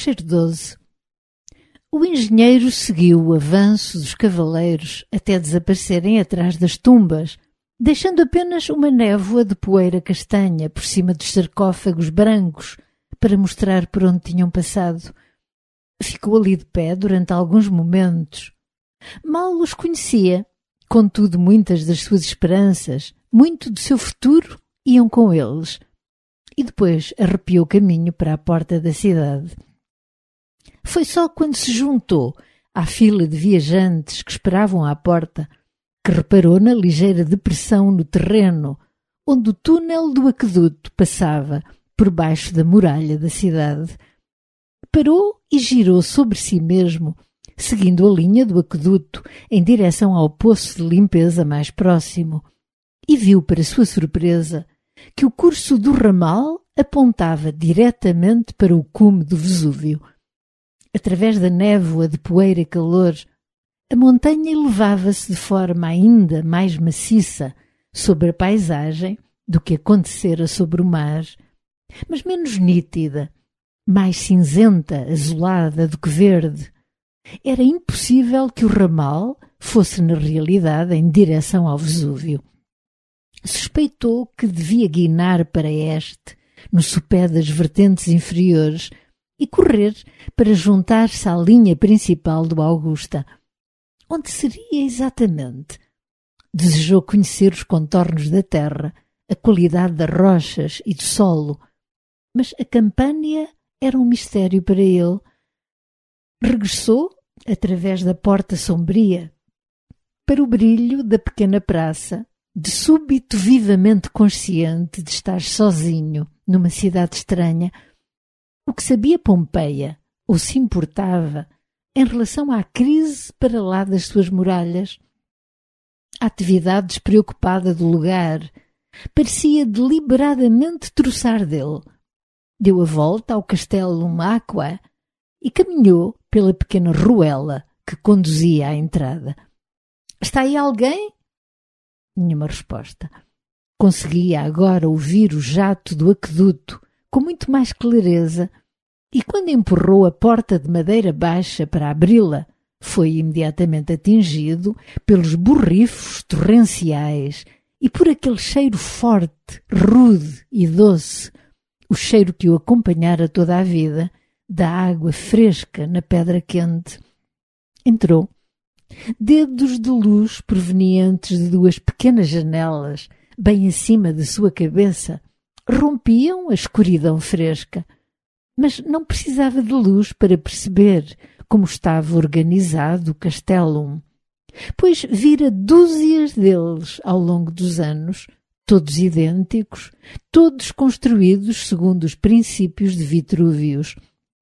cheiro doce. O engenheiro seguiu o avanço dos cavaleiros até desaparecerem atrás das tumbas, deixando apenas uma névoa de poeira castanha por cima dos sarcófagos brancos para mostrar por onde tinham passado. Ficou ali de pé durante alguns momentos. Mal os conhecia, contudo muitas das suas esperanças, muito do seu futuro, iam com eles. E depois arrepiou caminho para a porta da cidade. Foi só quando se juntou à fila de viajantes que esperavam à porta que reparou na ligeira depressão no terreno onde o túnel do aqueduto passava por baixo da muralha da cidade. Parou e girou sobre si mesmo, seguindo a linha do aqueduto em direção ao poço de limpeza mais próximo, e viu, para sua surpresa, que o curso do ramal apontava diretamente para o cume do Vesúvio. Através da névoa de poeira e calor, a montanha elevava-se de forma ainda mais maciça sobre a paisagem do que acontecera sobre o mar, mas menos nítida, mais cinzenta, azulada do que verde. Era impossível que o ramal fosse na realidade em direção ao Vesúvio. Suspeitou que devia guinar para este, no sopé das vertentes inferiores, e correr para juntar-se à linha principal do Augusta. Onde seria exatamente? Desejou conhecer os contornos da terra, a qualidade das rochas e do solo, mas a Campânia era um mistério para ele. Regressou, através da porta sombria, para o brilho da pequena praça, de súbito vivamente consciente de estar sozinho numa cidade estranha. O que sabia Pompeia, ou se importava, em relação à crise para lá das suas muralhas? A atividade despreocupada do lugar parecia deliberadamente troçar dele. Deu a volta ao castelo Aqua e caminhou pela pequena ruela que conduzia à entrada. — Está aí alguém? Nenhuma resposta. Conseguia agora ouvir o jato do aqueduto com muito mais clareza, e quando empurrou a porta de madeira baixa para abri-la, foi imediatamente atingido pelos borrifos torrenciais e por aquele cheiro forte, rude e doce, o cheiro que o acompanhara toda a vida, da água fresca na pedra quente. Entrou. Dedos de luz provenientes de duas pequenas janelas, bem acima da sua cabeça, rompiam a escuridão fresca, mas não precisava de luz para perceber como estava organizado o Castellum, pois vira dúzias deles ao longo dos anos, todos idênticos, todos construídos segundo os princípios de Vitrúvios.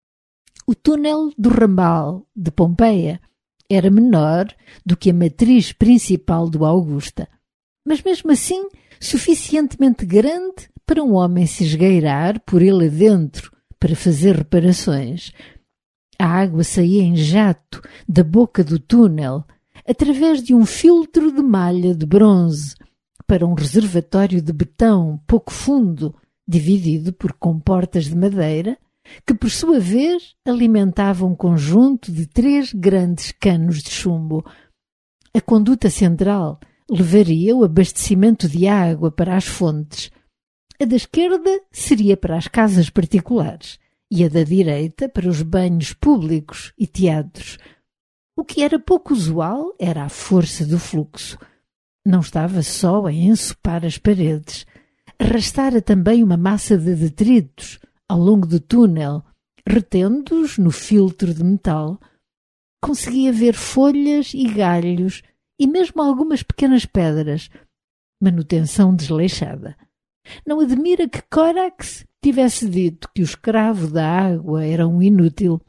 O túnel do ramal de Pompeia era menor do que a matriz principal do Augusta, mas mesmo assim suficientemente grande para um homem se esgueirar por ele adentro para fazer reparações. A água saía em jato da boca do túnel, através de um filtro de malha de bronze, para um reservatório de betão pouco fundo, dividido por comportas de madeira, que por sua vez alimentavam um conjunto de 3 grandes canos de chumbo. A conduta central levaria o abastecimento de água para as fontes. A da esquerda seria para as casas particulares e a da direita para os banhos públicos e teatros. O que era pouco usual era a força do fluxo. Não estava só em ensopar as paredes. Arrastara também uma massa de detritos ao longo do túnel, retendo-os no filtro de metal. Conseguia ver folhas e galhos e mesmo algumas pequenas pedras. Manutenção desleixada. Não admira que Corax tivesse dito que o escravo da água era um inútil.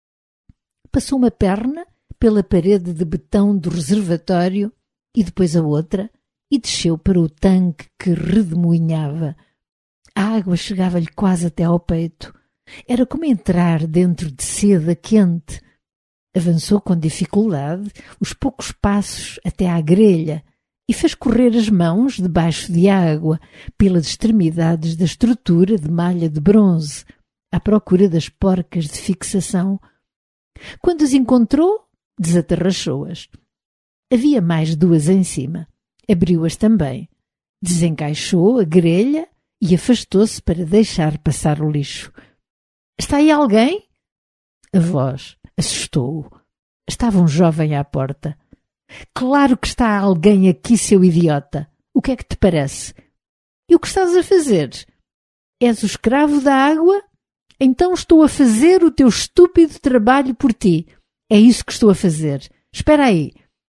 Passou uma perna pela parede de betão do reservatório e depois a outra e desceu para o tanque que redemoinhava. A água chegava-lhe quase até ao peito. Era como entrar dentro de seda quente. Avançou com dificuldade os poucos passos até à grelha e fez correr as mãos debaixo de água pelas extremidades da estrutura de malha de bronze, à procura das porcas de fixação. Quando as encontrou, desatarrachou-as. Havia mais 2 em cima. Abriu-as também. Desencaixou a grelha e afastou-se para deixar passar o lixo. Está aí alguém? A voz assustou-o. Estava um jovem à porta. Claro que está alguém aqui, seu idiota. O que é que te parece? E o que estás a fazer? És o escravo da água? Então estou a fazer o teu estúpido trabalho por ti. É isso que estou a fazer. Espera aí.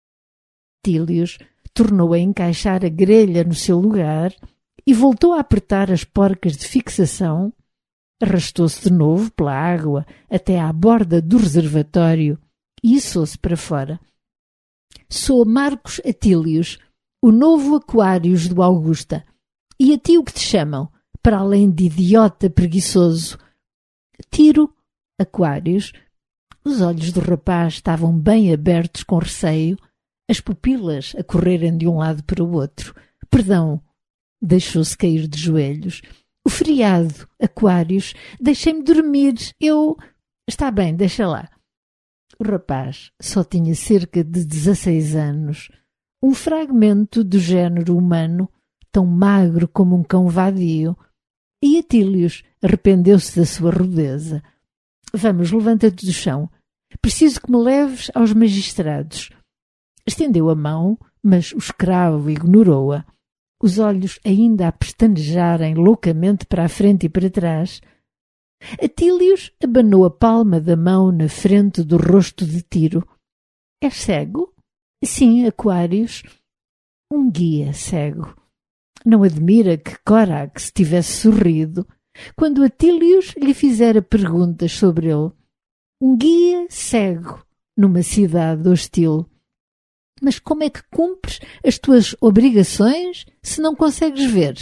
Tílios tornou a encaixar a grelha no seu lugar e voltou a apertar as porcas de fixação. Arrastou-se de novo pela água até à borda do reservatório e içou-se para fora. Sou Marcos Atílios, o novo Aquários do Augusta. E a ti o que te chamam, para além de idiota preguiçoso? Tiro, Aquários. Os olhos do rapaz estavam bem abertos com receio, as pupilas a correrem de um lado para o outro. Perdão, deixou-se cair de joelhos. O feriado, Aquários, deixem-me dormir, eu... Está bem, deixa lá. O rapaz só tinha cerca de 16 anos, um fragmento do género humano, tão magro como um cão vadio, e Atílios arrependeu-se da sua rudeza. Vamos, levanta-te do chão. Preciso que me leves aos magistrados. Estendeu a mão, mas o escravo ignorou-a, os olhos ainda a pestanejarem loucamente para a frente e para trás. Atílios abanou a palma da mão na frente do rosto de Tiro. És cego? Sim, Aquários. Um guia cego. Não admira que Corax tivesse sorrido quando Atílios lhe fizera perguntas sobre ele. Um guia cego numa cidade hostil. Mas como é que cumpres as tuas obrigações se não consegues ver?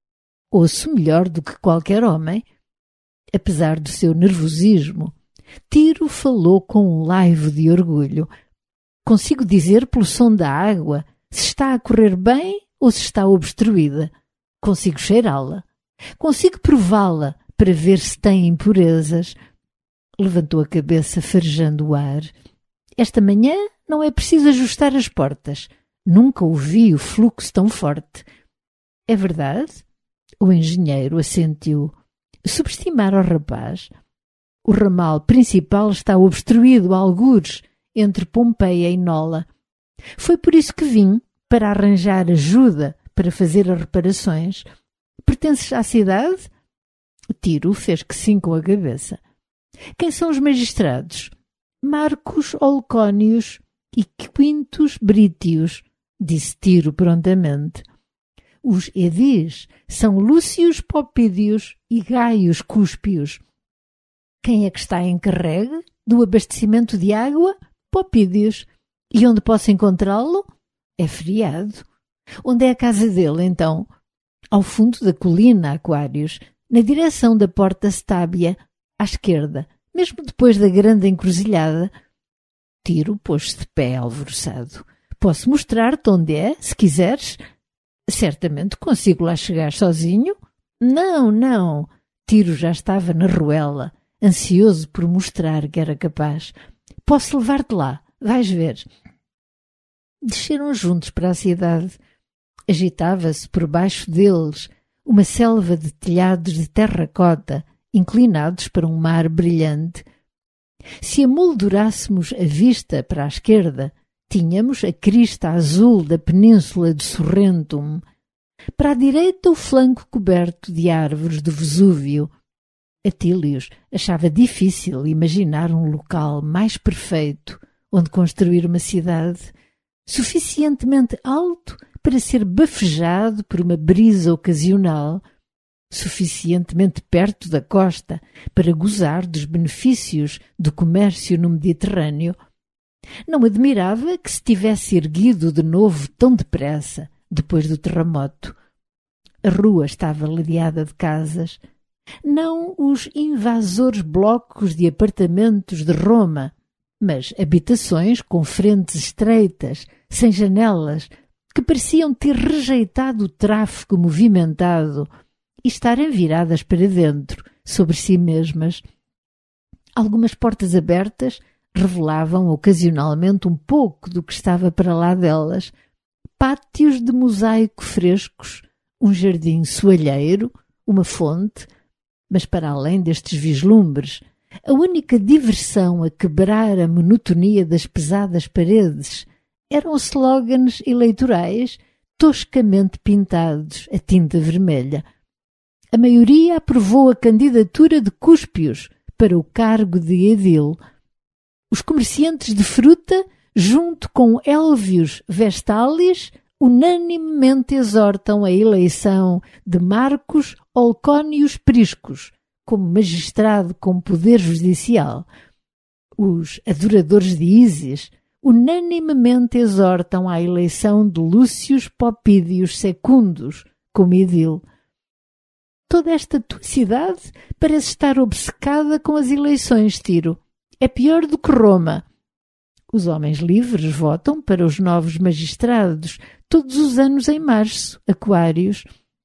Ouço melhor do que qualquer homem. Apesar do seu nervosismo, Tiro falou com um laivo de orgulho. Consigo dizer pelo som da água se está a correr bem ou se está obstruída. Consigo cheirá-la. Consigo prová-la para ver se tem impurezas. Levantou a cabeça farejando o ar. Esta manhã não é preciso ajustar as portas. Nunca ouvi o fluxo tão forte. É verdade? O engenheiro assentiu. Subestimar ao rapaz. O ramal principal está obstruído a algures entre Pompeia e Nola. Foi por isso que vim, para arranjar ajuda para fazer as reparações. Pertences à cidade? O Tiro fez que sim com a cabeça. Quem são os magistrados? Marcos Olcónios e Quintus Brítios, disse Tiro prontamente. Os edis são Lúcius Popídios e Gaius Cúspios. Quem é que está encarregue do abastecimento de água? Popídios. E onde posso encontrá-lo? É feriado. Onde é a casa dele, então? Ao fundo da colina, Aquários, na direção da porta Stábia, à esquerda, mesmo depois da grande encruzilhada. Tiro pôs-se de pé alvoroçado. Posso mostrar-te onde é, se quiseres? Certamente consigo lá chegar sozinho? Não, não. Tiro já estava na ruela, ansioso por mostrar que era capaz. Posso levar-te lá, vais ver. Desceram juntos para a cidade. Agitava-se por baixo deles uma selva de telhados de terracota, inclinados para um mar brilhante. Se amoldurássemos a vista para a esquerda, tínhamos a crista azul da península de Sorrentum. Para a direita, o flanco coberto de árvores do Vesúvio. Atílios achava difícil imaginar um local mais perfeito onde construir uma cidade, suficientemente alto para ser bafejado por uma brisa ocasional, suficientemente perto da costa para gozar dos benefícios do comércio no Mediterrâneo. Não admirava que se tivesse erguido de novo tão depressa, depois do terremoto. A rua estava ladeada de casas, não os invasores blocos de apartamentos de Roma, mas habitações com frentes estreitas, sem janelas, que pareciam ter rejeitado o tráfego movimentado e estarem viradas para dentro, sobre si mesmas. Algumas portas abertas revelavam ocasionalmente um pouco do que estava para lá delas. Pátios de mosaico frescos, um jardim soalheiro, uma fonte, mas para além destes vislumbres, a única diversão a quebrar a monotonia das pesadas paredes eram slogans eleitorais toscamente pintados a tinta vermelha. A maioria aprovou a candidatura de Cúspios para o cargo de edil. Os comerciantes de fruta, junto com Élvios Vestalis, unanimemente exortam a eleição de Marcos Olcónios Priscos como magistrado com poder judicial. Os adoradores de Ísis unanimemente exortam à eleição de Lúcius Popídios Secundus como edil. Toda esta tua cidade parece estar obcecada com as eleições, Tiro. É pior do que Roma. Os homens livres votam para os novos magistrados todos os anos em março, Aquários.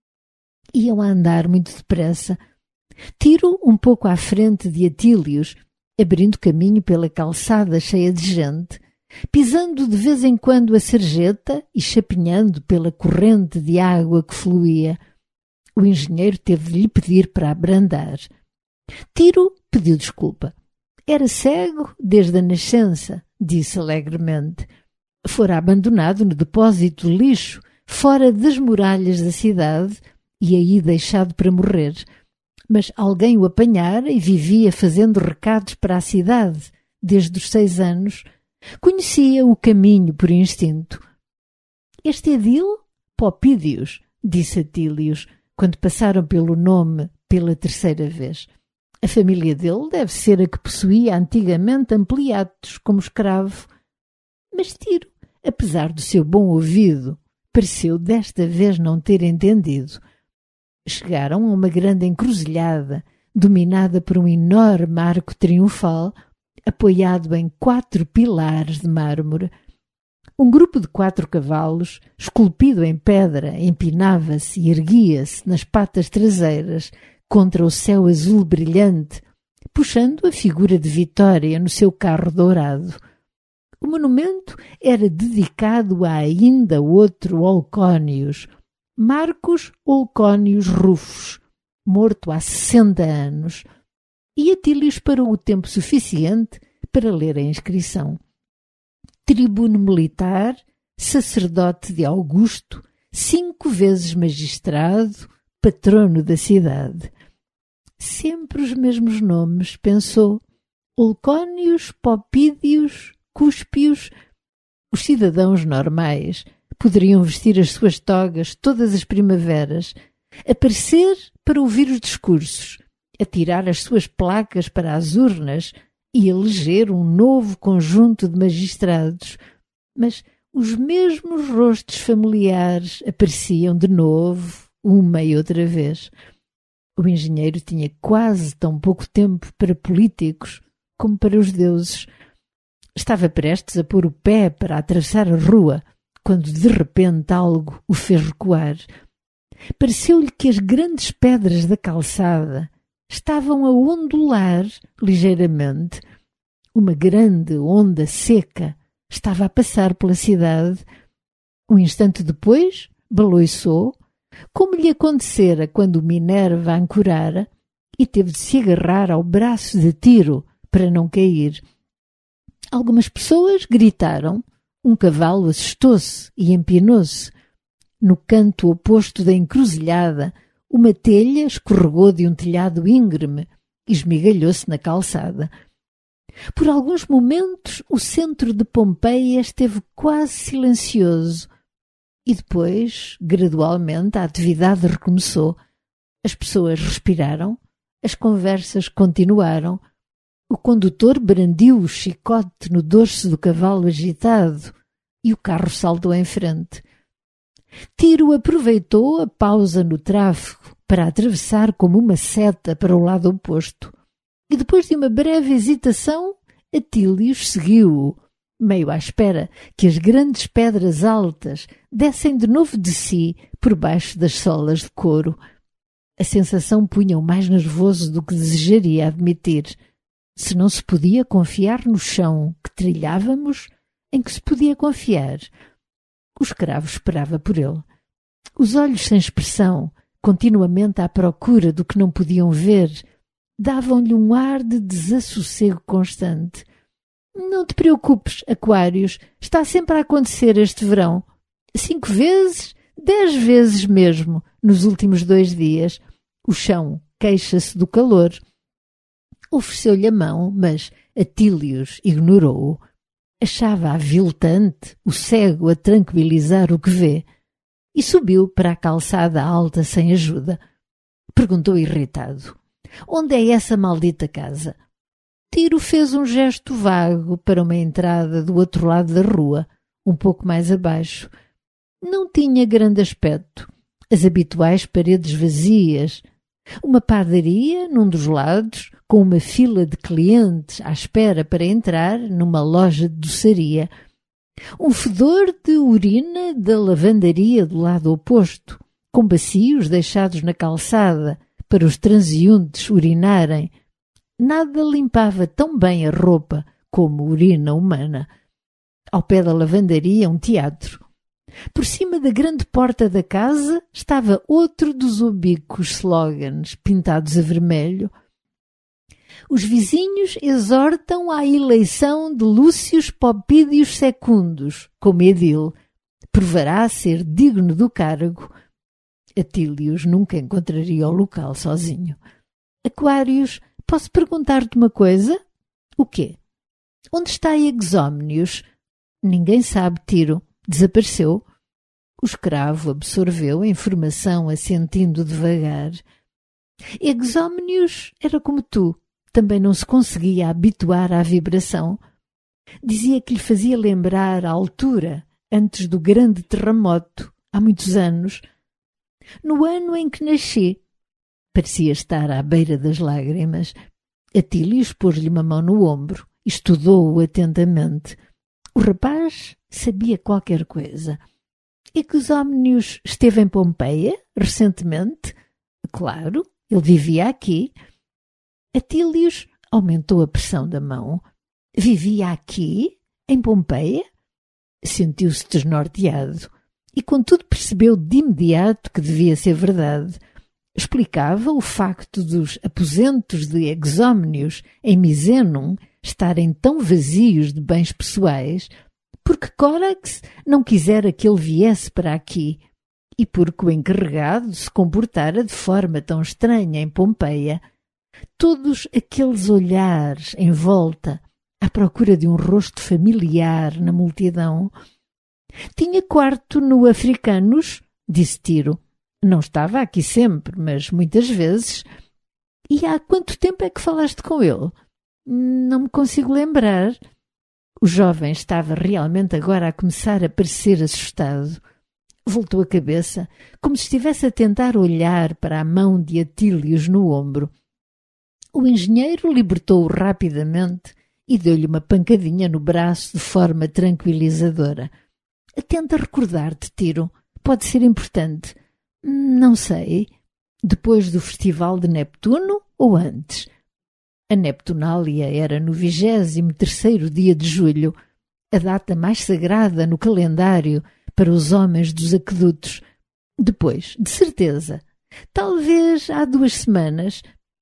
Iam a andar muito depressa. Tiro um pouco à frente de Atílios, abrindo caminho pela calçada cheia de gente, pisando de vez em quando a sarjeta e chapinhando pela corrente de água que fluía. O engenheiro teve de lhe pedir para abrandar. Tiro pediu desculpa. Era cego desde a nascença, disse alegremente. Fora abandonado no depósito de lixo, fora das muralhas da cidade, e aí deixado para morrer. Mas alguém o apanhara e vivia fazendo recados para a cidade desde os 6 anos. Conhecia o caminho por instinto. Este edil? Popídios, disse Atílios, quando passaram pelo nome pela 3ª vez. A família dele deve ser a que possuía antigamente Ampliatos como escravo. Mas Tiro, apesar do seu bom ouvido, pareceu desta vez não ter entendido. Chegaram a uma grande encruzilhada, dominada por um enorme arco triunfal, apoiado em 4 pilares de mármore. Um grupo de 4 cavalos, esculpido em pedra, empinava-se e erguia-se nas patas traseiras contra o céu azul brilhante, puxando a figura de Vitória no seu carro dourado. O monumento era dedicado a ainda outro Olcónios, Marcos Olcónios Rufus, morto há 60 anos, e Atílios parou o tempo suficiente para ler a inscrição. Tribuno militar, sacerdote de Augusto, 5 vezes magistrado, patrono da cidade. Sempre os mesmos nomes, pensou. Olcónios, Popídios, Cúspios. Os cidadãos normais poderiam vestir as suas togas todas as primaveras, aparecer para ouvir os discursos, atirar as suas placas para as urnas e eleger um novo conjunto de magistrados. Mas os mesmos rostos familiares apareciam de novo, uma e outra vez. O engenheiro tinha quase tão pouco tempo para políticos como para os deuses. Estava prestes a pôr o pé para atravessar a rua, quando de repente algo o fez recuar. Pareceu-lhe que as grandes pedras da calçada estavam a ondular ligeiramente. Uma grande onda seca estava a passar pela cidade. Um instante depois, baloiçou, como lhe acontecera quando Minerva ancorara, e teve de se agarrar ao braço de Tiro para não cair. Algumas pessoas gritaram. Um cavalo assustou-se e empinou-se. No canto oposto da encruzilhada, uma telha escorregou de um telhado íngreme e esmigalhou-se na calçada. Por alguns momentos, o centro de Pompeia esteve quase silencioso e depois, gradualmente, a atividade recomeçou. As pessoas respiraram, as conversas continuaram. O condutor brandiu o chicote no dorso do cavalo agitado e o carro saltou em frente. Tiro aproveitou a pausa no tráfego para atravessar como uma seta para o lado oposto. E depois de uma breve hesitação, Atílios seguiu-o, meio à espera que as grandes pedras altas dessem de novo de si por baixo das solas de couro. A sensação punha-o mais nervoso do que desejaria admitir. Se não se podia confiar no chão que trilhávamos, em que se podia confiar? O escravo esperava por ele. Os olhos sem expressão, continuamente à procura do que não podiam ver, davam-lhe um ar de desassossego constante. Não te preocupes, Aquários, está sempre a acontecer este verão. 5 vezes, 10 vezes mesmo, nos últimos 2 dias. O chão queixa-se do calor. Ofereceu-lhe a mão, mas Atílios ignorou-o. Achava aviltante o cego a tranquilizar o que vê. E subiu para a calçada alta sem ajuda. Perguntou irritado: onde é essa maldita casa? Tiro fez um gesto vago para uma entrada do outro lado da rua, um pouco mais abaixo. Não tinha grande aspecto. As habituais paredes vazias. Uma padaria num dos lados, com uma fila de clientes à espera para entrar numa loja de doçaria. Um fedor de urina da lavandaria do lado oposto, com bacios deixados na calçada para os transeuntes urinarem. Nada limpava tão bem a roupa como urina humana. Ao pé da lavandaria, um teatro. Por cima da grande porta da casa estava outro dos ubíquos slogans pintados a vermelho. Os vizinhos exortam à eleição de Lúcius Popídios Secundus como edil. Provará ser digno do cargo. Atílios nunca encontraria o local sozinho. Aquários, posso perguntar-te uma coisa? O quê? Onde está Exómnios? Ninguém sabe, Tiro. Desapareceu. O escravo absorveu a informação assentindo devagar. Exómnios era como tu. Também não se conseguia habituar à vibração. Dizia que lhe fazia lembrar a altura, antes do grande terremoto, há muitos anos. No ano em que nasci. Parecia estar à beira das lágrimas. Atílios pôs-lhe uma mão no ombro e estudou-o atentamente. O rapaz sabia qualquer coisa. Exómnios esteve em Pompeia, recentemente? Claro, ele vivia aqui. Atílios aumentou a pressão da mão. Vivia aqui, em Pompeia? Sentiu-se desnorteado e, contudo, percebeu de imediato que devia ser verdade. Explicava o facto dos aposentos de Exómnios em Misenum estarem tão vazios de bens pessoais, porque Córax não quisera que ele viesse para aqui e porque o encarregado se comportara de forma tão estranha em Pompeia. Todos aqueles olhares em volta, à procura de um rosto familiar na multidão. Tinha quarto no Africanos, disse Tiro. Não estava aqui sempre, mas muitas vezes. E há quanto tempo é que falaste com ele? Não me consigo lembrar. O jovem estava realmente agora a começar a parecer assustado. Voltou a cabeça, como se estivesse a tentar olhar para a mão de Atílios no ombro. O engenheiro libertou-o rapidamente e deu-lhe uma pancadinha no braço de forma tranquilizadora. Tenta recordar-te, Tiro. Pode ser importante. Não sei. Depois do festival de Neptuno ou antes? A Neptunália era no 23º dia de julho, a data mais sagrada no calendário para os homens dos aquedutos. Depois, de certeza. Talvez há 2 semanas.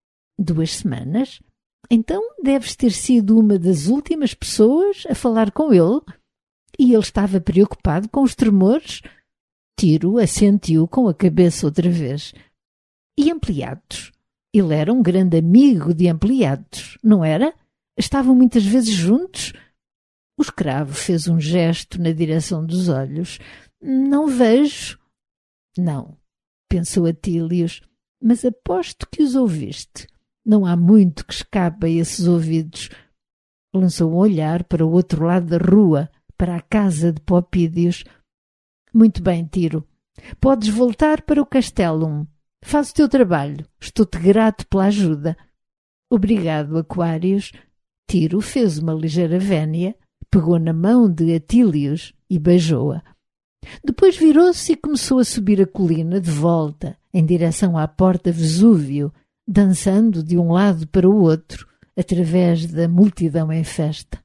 2 semanas? Então deves ter sido uma das últimas pessoas a falar com ele? E ele estava preocupado com os tremores? Tiro assentiu com a cabeça outra vez. E Ampliatos? Ele era um grande amigo de Ampliatos, não era? Estavam muitas vezes juntos? O escravo fez um gesto na direção dos olhos. Não vejo. Não, pensou Atílios, mas aposto que os ouviste. Não há muito que escape a esses ouvidos. Lançou um olhar para o outro lado da rua, para a casa de Popídios. Muito bem, Tiro. Podes voltar para o Castellum. Faz o teu trabalho. Estou-te grato pela ajuda. Obrigado, Aquários. Tiro fez uma ligeira vénia, pegou na mão de Atílios e beijou-a. Depois virou-se e começou a subir a colina de volta, em direção à porta Vesúvio, dançando de um lado para o outro, através da multidão em festa.